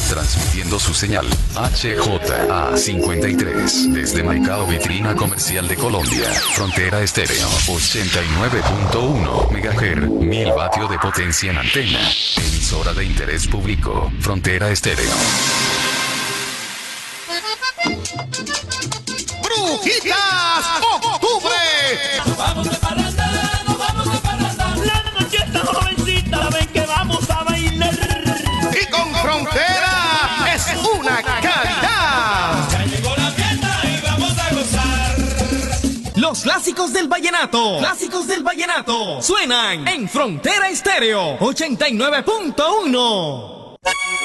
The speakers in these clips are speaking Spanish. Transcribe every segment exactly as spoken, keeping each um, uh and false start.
transmitiendo su señal H J A cincuenta y tres desde Maicao, vitrina comercial de Colombia. Frontera Estéreo, ochenta y nueve punto uno megahertz, mil vatios de potencia en antena. Emisora de interés público, Frontera Estéreo. ¡Brujitas Octubre! Nos vamos de parranda, nos vamos de parranda. La noche está jovencita, saben que vamos a bailar. Y con Frontera es una calidad. Ya llegó la fiesta y vamos a gozar. Los clásicos del vallenato, clásicos del vallenato, suenan en Frontera Estéreo ochenta y nueve punto uno.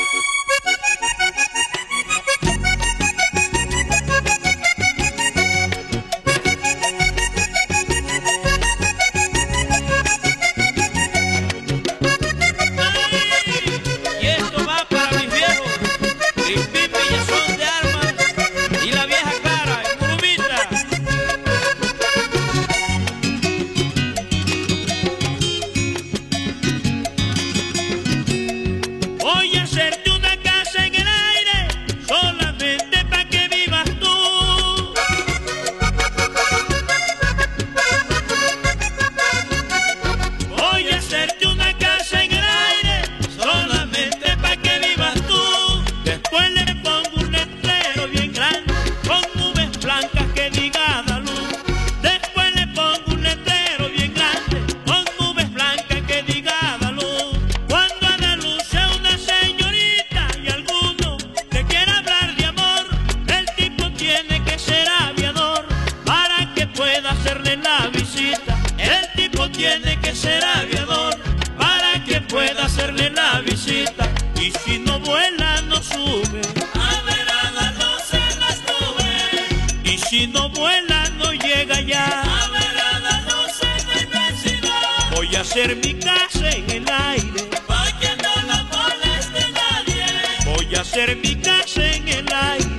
Tiene que ser aviador para que pueda hacerle la visita. Y si no vuela, no sube. A verada no se las nubes. Y si no vuela, no llega ya. A verada no se me inmensidad. Voy a hacer mi casa en el aire para que no la moleste nadie. Voy a hacer mi casa en el aire.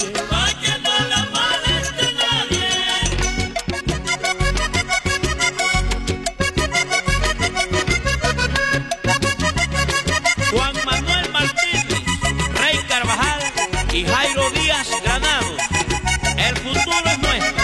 Y Jairo Díaz Granados, el futuro es nuestro.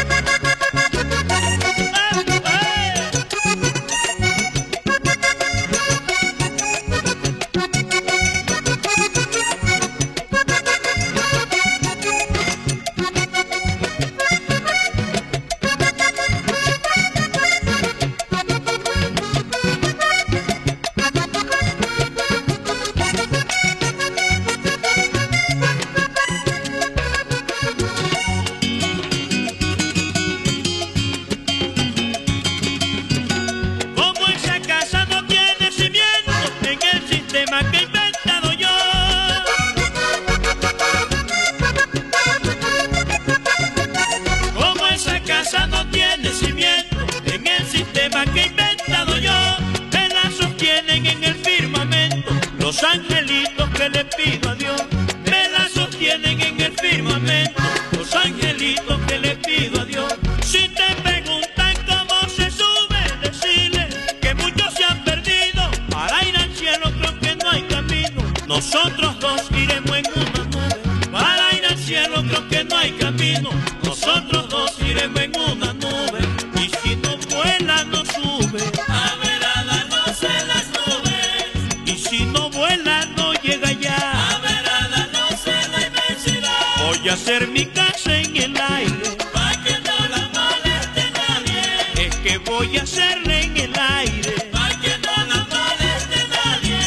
Los angelitos que le pido a Dios me la sostienen en el firmamento. Los angelitos que le pido a Dios. Si te preguntan cómo se sube, decirle que muchos se han perdido. Para ir al cielo creo que no hay camino. Nosotros dos iremos en una nube. Para ir al cielo creo que no hay camino. Nosotros dos iremos en una nube. Y si no vuela no sube. A verada no se las nubes. Y si no vuela no llega ya. A verada no se la inmensidad. Voy a hacer mi casa en el aire pa' que no la moleste nadie. Es que voy a hacerla en el aire pa' que no la moleste nadie.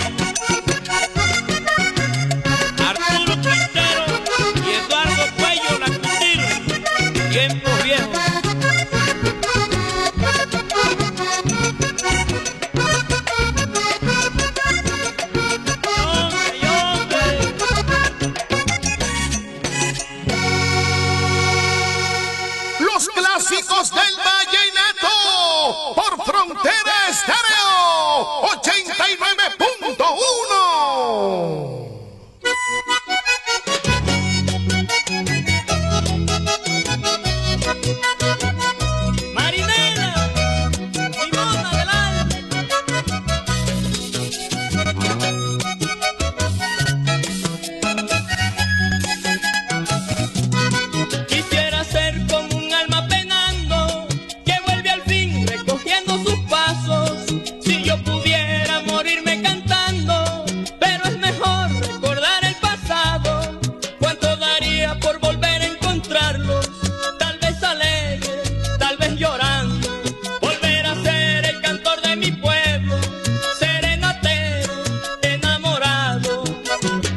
Arturo Quintero y Eduardo Cuello, la Cundil, tiempos viejos. Los clásicos del vallenato.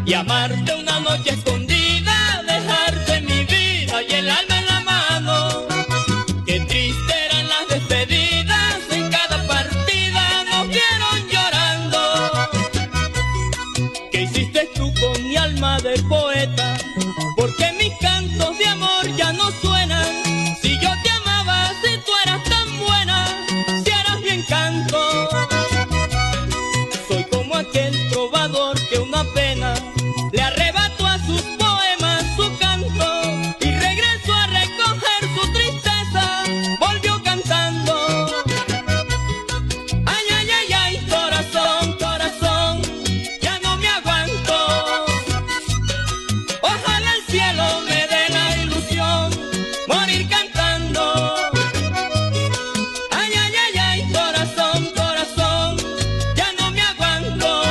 y amarte una noche escondida, dejarte mi vida y el alma en la mano. Qué triste eran las despedidas, en cada partida nos vieron llorando. ¿Qué hiciste tú con mi alma de poeta? Porque mis cantos de amor ya no suenan. Si yo te amaba, si tú eras tan buena, si eras mi encanto. Soy como aquel trovador que una pena le arrebató a sus poemas su canto y regresó a recoger su tristeza, volvió cantando. Ay, ay, ay, ay, corazón, corazón, ya no me aguanto. Ojalá el cielo me dé la ilusión, morir cantando. Ay, ay, ay, ay, corazón, corazón, ya no me aguanto.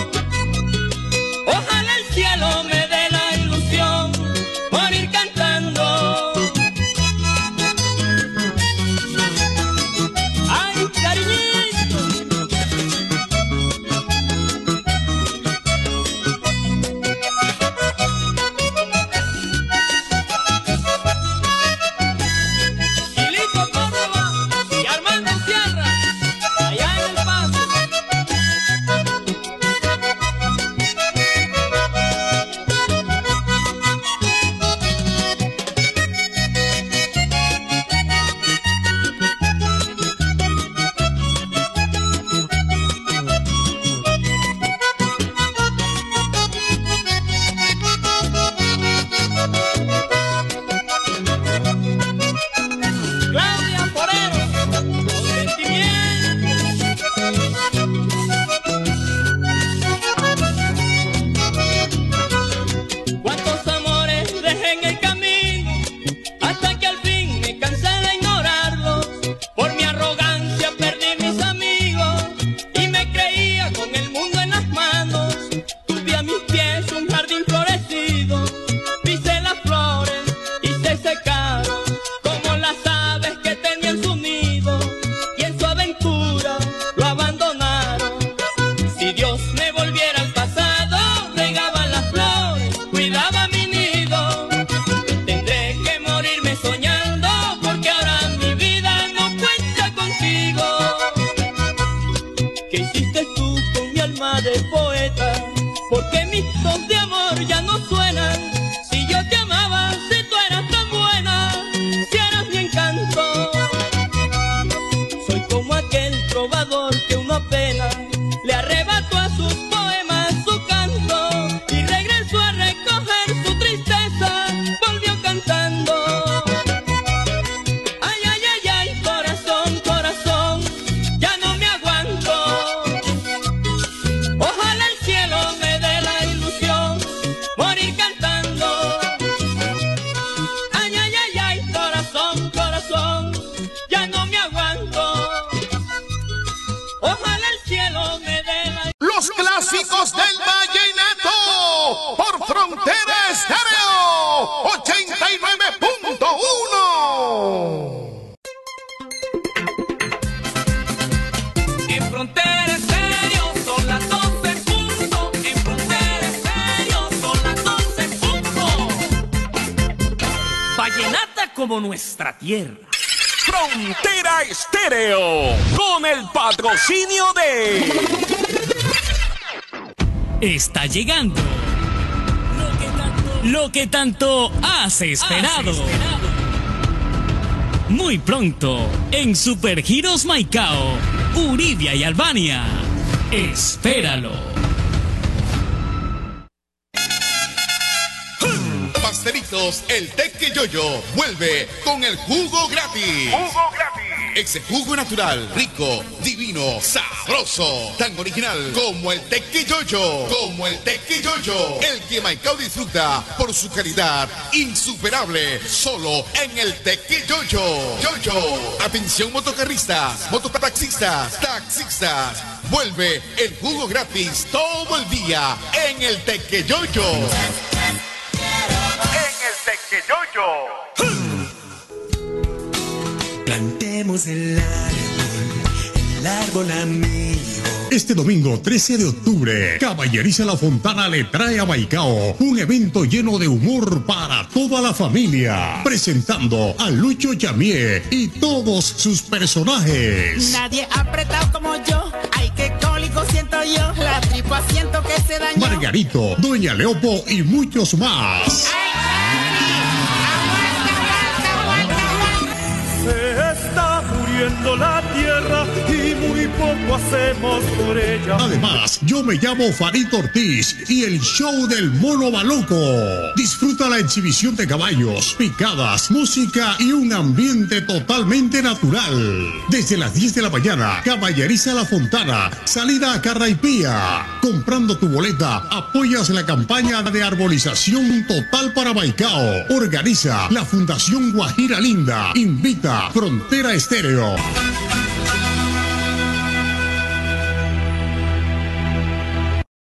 Ojalá el cielo me dé la ilusión, morir cantando. Ay, cariñito. Chilito Córdoba y Armando Sierra, allá en El Paso. Claudia Forero, con sentimiento. Cuántos amores dejé en el camino, hasta que al fin me cansé de ignorarlos. Por mi arrogancia perdí mis amigos y me creía con el mundo en las manos. Tuve a mis pies un jardín florecido, pisé las flores y se secaron como las aves que tenían su nido y en su aventura lo abandonaron. Si Dios me volviera al pasado, regaba las flores, cuidaba mi nido. Tendré que morirme soñando, porque ahora mi vida no cuenta contigo. ¿Qué hiciste tú con mi alma de poeta? Porque mis dos de amor ya no suenan. Si yo te amaba, si tú eras tan buena, si eras mi encanto. Soy como aquel trovador que una pena le arrebató a sus poemas su canto y regresó a recoger su tristeza, volvió cantando. Ay, ay, ay, ay, corazón, corazón, ya no me aguanto. Ojalá el cielo me dé la ilusión, morir cantando. Ay, ay, ay, ay, corazón, corazón, ya no me aguanto. Ojalá el cielo me dé la... Los clásicos del vallenato por Frontera Estéreo ochenta y nueve punto uno. En Frontera Estéreo son las doce en punto. En Frontera Estéreo son las doce en punto. Vallenata como nuestra tierra. Frontera Estéreo, con el patrocinio de... Está llegando lo que tanto, lo que tanto has esperado. Has esperado. Muy pronto en Supergiros Maicao, Uribia y Albania. Espéralo. Pastelitos El Teque Yoyo vuelve con el jugo gratis. Jugo gratis. Ese jugo natural, rico, divino, sabroso, tan original como el Teque Yoyo, como el Teque Yoyo, el que Maicao disfruta por su calidad insuperable, solo en el Teque Yoyo. Yoyo, atención motocarristas, mototaxistas, taxistas, vuelve el jugo gratis todo el día en el Teque Yoyo. En el Teque Yoyo. Plantemos el árbol, el árbol amigo. Este domingo trece de octubre, Caballeriza La Fontana le trae a Maicao un evento lleno de humor para toda la familia, presentando a Lucho Chamié y todos sus personajes. Nadie ha apretado como yo, ay qué cólico siento yo, la tripa siento que se dañó. Margarito, Doña Leopo y muchos más. Se está muriendo la tierra y muy poco hacemos por ella. Además, yo me llamo Farid Ortiz y el show del Mono Maluco. Disfruta la exhibición de caballos, picadas, música y un ambiente totalmente natural. Desde las diez de la mañana, Caballeriza La Fontana, salida a Carraipía. Comprando tu boleta, apoyas la campaña de arbolización total para Maicao. Organiza la Fundación Guajira Linda. Invita Frontera Estéreo.